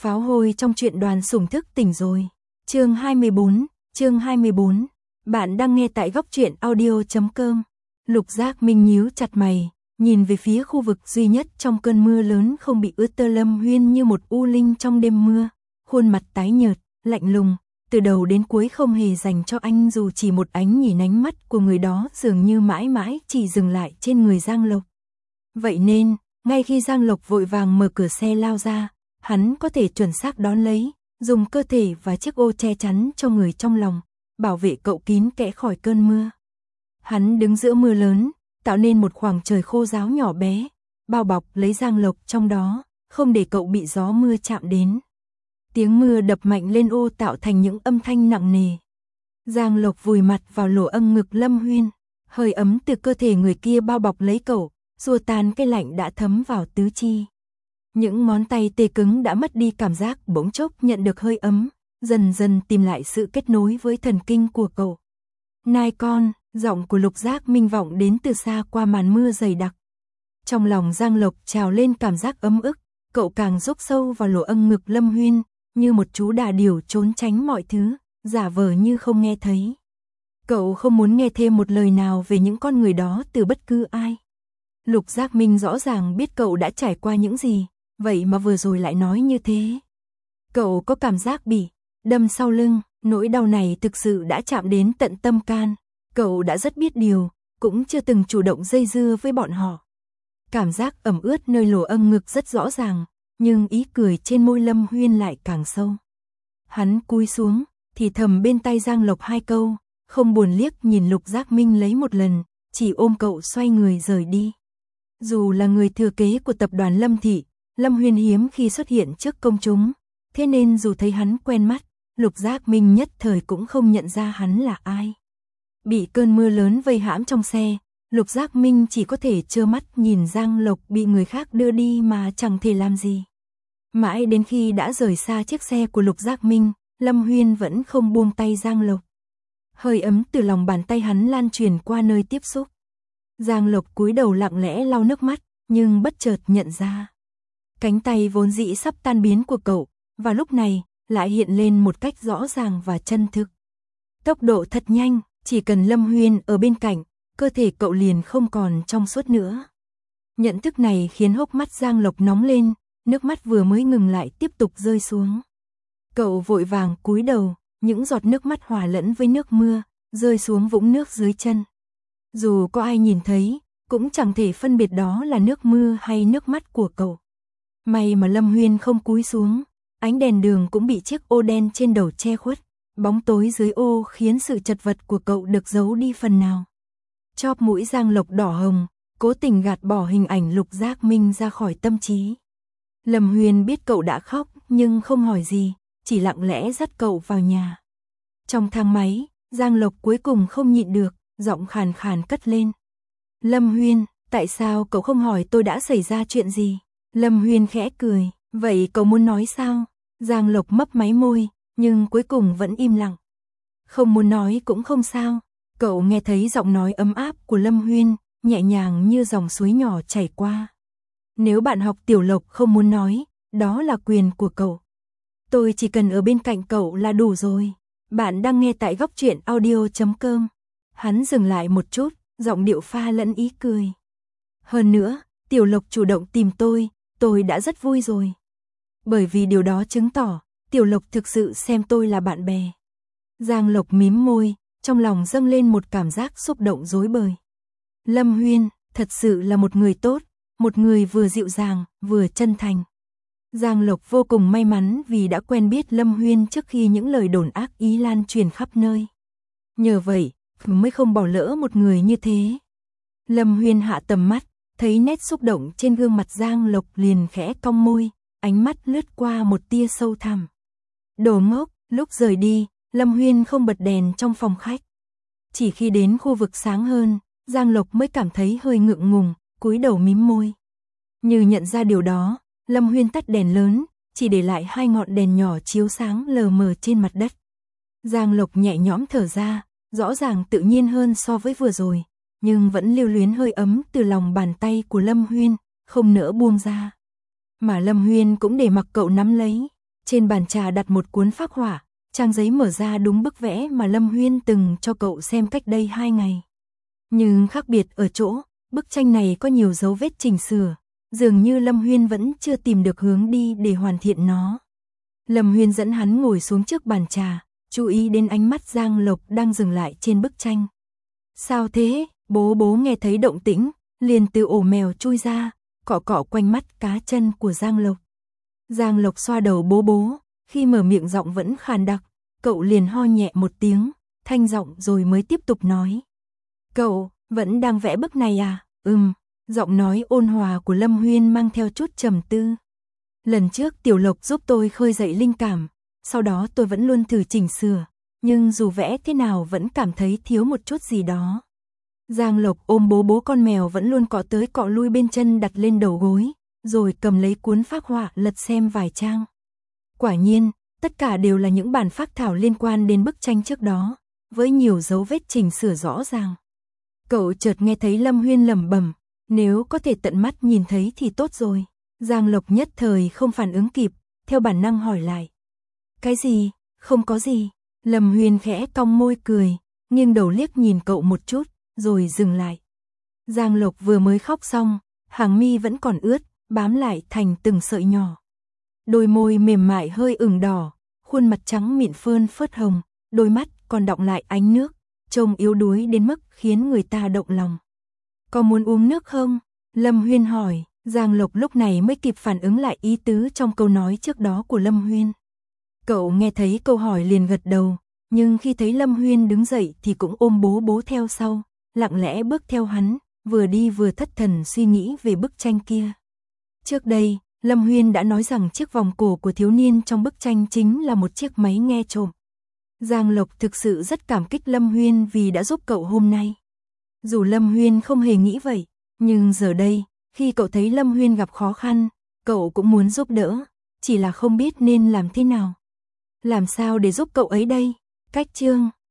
Pháo hôi trong truyện Đoàn Sủng Thức Tỉnh Rồi. Chương 24. Bạn đang nghe tại góc truyện audio.com. Lục Giác Minh nhíu chặt mày, nhìn về phía khu vực duy nhất trong cơn mưa lớn không bị ướt tơ. Lâm Huyên như một u linh trong đêm mưa, khuôn mặt tái nhợt, lạnh lùng, từ đầu đến cuối không hề dành cho anh dù chỉ một ánh nhìn. Ánh mắt của người đó dường như mãi mãi chỉ dừng lại trên người Giang Lộc. Vậy nên, ngay khi Giang Lộc vội vàng mở cửa xe lao ra, hắn có thể chuẩn xác đón lấy, dùng cơ thể và chiếc ô che chắn cho người trong lòng, bảo vệ cậu kín kẽ khỏi cơn mưa. Hắn đứng giữa mưa lớn, tạo nên một khoảng trời khô ráo nhỏ bé, bao bọc lấy Giang Lộc trong đó, không để cậu bị gió mưa chạm đến. Tiếng mưa đập mạnh lên ô tạo thành những âm thanh nặng nề. Giang Lộc vùi mặt vào lỗ âng ngực Lâm Huyên, hơi ấm từ cơ thể người kia bao bọc lấy cậu, xua tan cái lạnh đã thấm vào tứ chi. Những ngón tay tê cứng đã mất đi cảm giác bỗng chốc nhận được hơi ấm, dần dần tìm lại sự kết nối với thần kinh của cậu. Nai con, giọng của Lục Giác Minh vọng đến từ xa qua màn mưa dày đặc. Trong lòng Giang Lộc trào lên cảm giác ấm ức, cậu càng dốc sâu vào lỗ âng ngực Lâm Huyên, như một chú đà điểu trốn tránh mọi thứ, giả vờ như không nghe thấy. Cậu không muốn nghe thêm một lời nào về những con người đó từ bất cứ ai. Lục Giác Minh rõ ràng biết cậu đã trải qua những gì, vậy mà vừa rồi lại nói như thế. Cậu có cảm giác bị đâm sau lưng, nỗi đau này thực sự đã chạm đến tận tâm can. Cậu đã rất biết điều, cũng chưa từng chủ động dây dưa với bọn họ. Cảm giác ẩm ướt nơi lỗ âng ngực rất rõ ràng, nhưng ý cười trên môi Lâm Huyên lại càng sâu. Hắn cúi xuống, thì thầm bên tai Giang Lộc hai câu, không buồn liếc nhìn Lục Giác Minh lấy một lần, chỉ ôm cậu xoay người rời đi. Dù là người thừa kế của tập đoàn Lâm Thị, Lâm Huyên hiếm khi xuất hiện trước công chúng, thế nên dù thấy hắn quen mắt, Lục Giác Minh nhất thời cũng không nhận ra hắn là ai. Bị cơn mưa lớn vây hãm trong xe, Lục Giác Minh chỉ có thể trơ mắt nhìn Giang Lộc bị người khác đưa đi mà chẳng thể làm gì. Mãi đến khi đã rời xa chiếc xe của Lục Giác Minh, Lâm Huyên vẫn không buông tay Giang Lộc. Hơi ấm từ lòng bàn tay hắn lan truyền qua nơi tiếp xúc. Giang Lộc cúi đầu lặng lẽ lau nước mắt, nhưng bất chợt nhận ra. Cánh tay vốn dĩ sắp tan biến của cậu, và lúc này, lại hiện lên một cách rõ ràng và chân thực. Tốc độ thật nhanh, chỉ cần Lâm Huyên ở bên cạnh, cơ thể cậu liền không còn trong suốt nữa. Nhận thức này khiến hốc mắt Giang Lộc nóng lên, nước mắt vừa mới ngừng lại tiếp tục rơi xuống. Cậu vội vàng cúi đầu, những giọt nước mắt hòa lẫn với nước mưa, rơi xuống vũng nước dưới chân. Dù có ai nhìn thấy, cũng chẳng thể phân biệt đó là nước mưa hay nước mắt của cậu. May mà Lâm Huyên không cúi xuống, ánh đèn đường cũng bị chiếc ô đen trên đầu che khuất, bóng tối dưới ô khiến sự chật vật của cậu được giấu đi phần nào. Chóp mũi Giang Lộc đỏ hồng, cố tình gạt bỏ hình ảnh Lục Giác Minh ra khỏi tâm trí. Lâm Huyên biết cậu đã khóc nhưng không hỏi gì, chỉ lặng lẽ dắt cậu vào nhà. Trong thang máy, Giang Lộc cuối cùng không nhịn được, giọng khàn khàn cất lên. Lâm Huyên, tại sao cậu không hỏi tôi đã xảy ra chuyện gì? Lâm Huyên khẽ cười, vậy cậu muốn nói sao? Giang Lộc mấp máy môi, nhưng cuối cùng vẫn im lặng. Không muốn nói cũng không sao. Cậu nghe thấy giọng nói ấm áp của Lâm Huyên, nhẹ nhàng như dòng suối nhỏ chảy qua. Nếu bạn học Tiểu Lộc không muốn nói, đó là quyền của cậu. Tôi chỉ cần ở bên cạnh cậu là đủ rồi. Bạn đang nghe tại góc truyện audio.com. Hắn dừng lại một chút, giọng điệu pha lẫn ý cười. Hơn nữa, Tiểu Lộc chủ động tìm tôi đã rất vui rồi. Bởi vì điều đó chứng tỏ, Tiểu Lộc thực sự xem tôi là bạn bè. Giang Lộc mím môi, trong lòng dâng lên một cảm giác xúc động rối bời. Lâm Huyên, thật sự là một người tốt, một người vừa dịu dàng, vừa chân thành. Giang Lộc vô cùng may mắn vì đã quen biết Lâm Huyên trước khi những lời đồn ác ý lan truyền khắp nơi. Nhờ vậy, mới không bỏ lỡ một người như thế. Lâm Huyên hạ tầm mắt, thấy nét xúc động trên gương mặt Giang Lộc liền khẽ cong môi, ánh mắt lướt qua một tia sâu thẳm. Đồ ngốc, lúc rời đi, Lâm Huyên không bật đèn trong phòng khách. Chỉ khi đến khu vực sáng hơn, Giang Lộc mới cảm thấy hơi ngượng ngùng, cúi đầu mím môi. Như nhận ra điều đó, Lâm Huyên tắt đèn lớn, chỉ để lại hai ngọn đèn nhỏ chiếu sáng lờ mờ trên mặt đất. Giang Lộc nhẹ nhõm thở ra, rõ ràng tự nhiên hơn so với vừa rồi, nhưng vẫn lưu luyến hơi ấm từ lòng bàn tay của Lâm Huyên, không nỡ buông ra. Mà Lâm Huyên cũng để mặc cậu nắm lấy. Trên bàn trà đặt một cuốn phác họa, trang giấy mở ra đúng bức vẽ mà Lâm Huyên từng cho cậu xem cách đây 2 ngày. Nhưng khác biệt ở chỗ, bức tranh này có nhiều dấu vết chỉnh sửa, dường như Lâm Huyên vẫn chưa tìm được hướng đi để hoàn thiện nó. Lâm Huyên dẫn hắn ngồi xuống trước bàn trà, chú ý đến ánh mắt Giang Lộc đang dừng lại trên bức tranh. Sao thế? Bố nghe thấy động tĩnh, liền từ ổ mèo chui ra, cọ cọ quanh mắt cá chân của Giang Lộc. Giang Lộc xoa đầu bố, khi mở miệng giọng vẫn khàn đặc, cậu liền ho nhẹ một tiếng, thanh giọng rồi mới tiếp tục nói. Cậu, vẫn đang vẽ bức này à? Giọng nói ôn hòa của Lâm Huyên mang theo chút trầm tư. Lần trước Tiểu Lộc giúp tôi khơi dậy linh cảm, sau đó tôi vẫn luôn thử chỉnh sửa, nhưng dù vẽ thế nào vẫn cảm thấy thiếu một chút gì đó. Giang Lộc ôm bố con mèo vẫn luôn cọ tới cọ lui bên chân đặt lên đầu gối, rồi cầm lấy cuốn phác họa lật xem vài trang. Quả nhiên, tất cả đều là những bản phác thảo liên quan đến bức tranh trước đó, với nhiều dấu vết chỉnh sửa rõ ràng. Cậu chợt nghe thấy Lâm Huyên lẩm bẩm, nếu có thể tận mắt nhìn thấy thì tốt rồi. Giang Lộc nhất thời không phản ứng kịp, theo bản năng hỏi lại. Cái gì? Không có gì. Lâm Huyên khẽ cong môi cười, nghiêng đầu liếc nhìn cậu một chút, rồi dừng lại. Giang Lộc vừa mới khóc xong, hàng mi vẫn còn ướt, bám lại thành từng sợi nhỏ. Đôi môi mềm mại hơi ửng đỏ, khuôn mặt trắng mịn phơn phớt hồng, đôi mắt còn đọng lại ánh nước, trông yếu đuối đến mức khiến người ta động lòng. Có muốn uống nước không? Lâm Huyên hỏi. Giang Lộc lúc này mới kịp phản ứng lại ý tứ trong câu nói trước đó của Lâm Huyên. Cậu nghe thấy câu hỏi liền gật đầu, nhưng khi thấy Lâm Huyên đứng dậy thì cũng ôm bố theo sau, lặng lẽ bước theo hắn, vừa đi vừa thất thần suy nghĩ về bức tranh kia. Trước đây, Lâm Huyên đã nói rằng chiếc vòng cổ của thiếu niên trong bức tranh chính là một chiếc máy nghe trộm. Giang Lộc thực sự rất cảm kích Lâm Huyên vì đã giúp cậu hôm nay. Dù Lâm Huyên không hề nghĩ vậy, nhưng giờ đây, khi cậu thấy Lâm Huyên gặp khó khăn, cậu cũng muốn giúp đỡ, chỉ là không biết nên làm thế nào. Làm sao để giúp cậu ấy đây? Cách chương